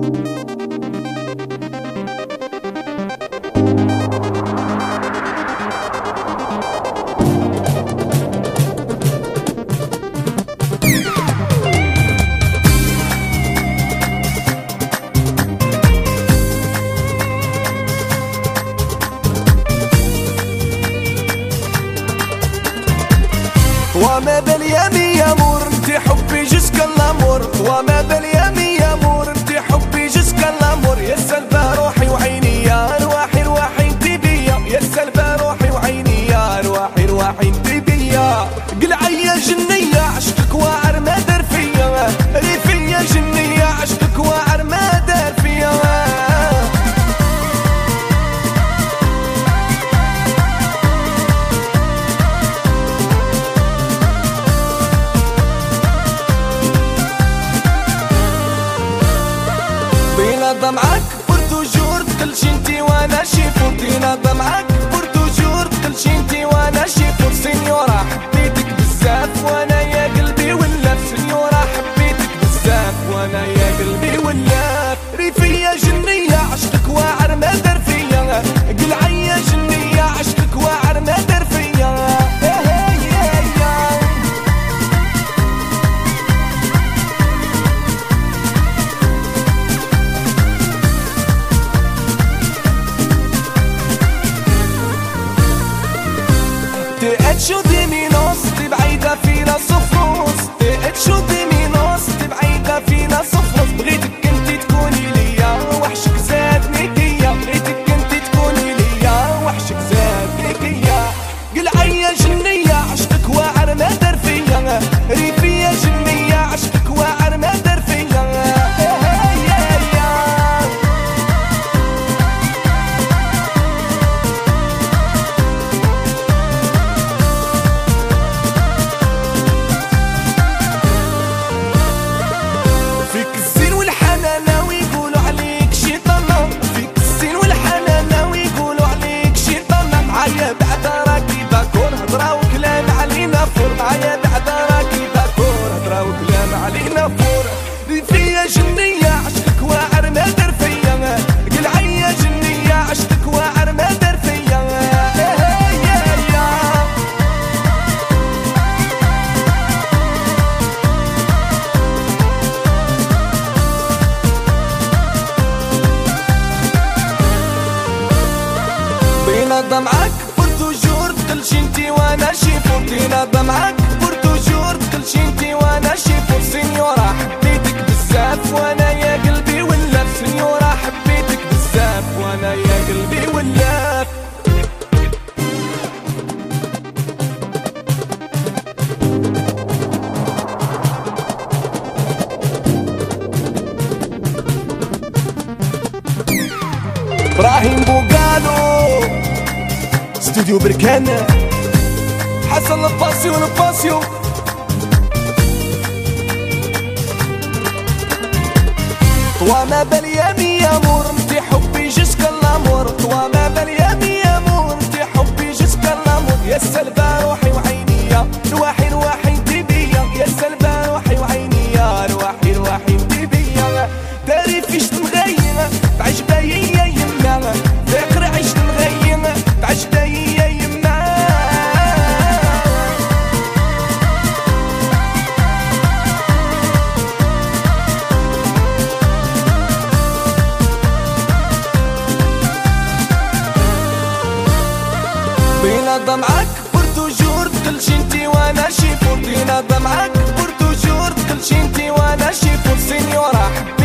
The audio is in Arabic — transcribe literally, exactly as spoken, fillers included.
وما باليمي يمور انت حبي جسك الامور، وما باليمي يمور انت حبي جسك الامور. يا سلبى روحي وعيني يا ارواحي رواحي انت بيا، يا سلبى روحي وعيني يا ارواحي رواحي انت بيا. قلعي يا جنية عشقك واعر ما دار فيا، ريفي يا جنية عشقك واعر ما دار فيا. معاك بورتوجور كلشي انتي وانا شيفور، دينا معاك بورتوجور كلشي انتي وانا شيفور. سينيورا حبيتك بزاف وانا يا قلبي ولاف، سينيورا حبيتك بزاف وانا يا قلبي ولاف. ريفي يا جنية عشقك واعر ما دار فيا، قلعي يا جنية عشقك واعر ما دار فيا. تقتشو دي مينوس تبعيدة فينا صفروس، تقتشو دي مينوس تبعيدة فينا صفروس. بغيتك انتي تكوني ليا وحشك زادني كيا، بغيتك انتي تكوني ليا وحشك زادني كيا. قلعي يا جنية عشقك واعر ما دار فيا، ريفي يا جنية عشقك واعر ما دار فيا. معايا بعدا راكي باكور هضرا وكلام علينا فور. ريفي يا جنية عشقك واعر ما دار فيا، قلعي يا جنية عشقك واعر ما دار فيا. بينا معاك بورتوجور كلشي انتي وانا شيفور، دينا معاك بورتوجور كلشي انتي وانا شيفور. سينيورا حبيتك بزاف وانا يا قلبي ولاف، سينيورا حبيتك بزاف وانا يا قلبي ولاف. ابراهيم بوغالو استوديو بركان، حسن الباسيو الباسيو. طوا ما باليمي يمور انتي حبي جسك الامور، طوا ما باليمي يمور انتي حبي جسك الامور. يا سلبى روحي وعيني يا رواحي رواحي انتي بيا، يا سلبى روحي وعيني يا رواحي رواحي انتي بيا. داري فيش نغير تعيش بايا يا يما، فاكر عيش نغير تعيش بايا يا يما. بينا معاك بورتوجور كلشي انتي وانا شيفور، دينا معاك بورتوجور كلشي انتي وانا شيفور. سينيورا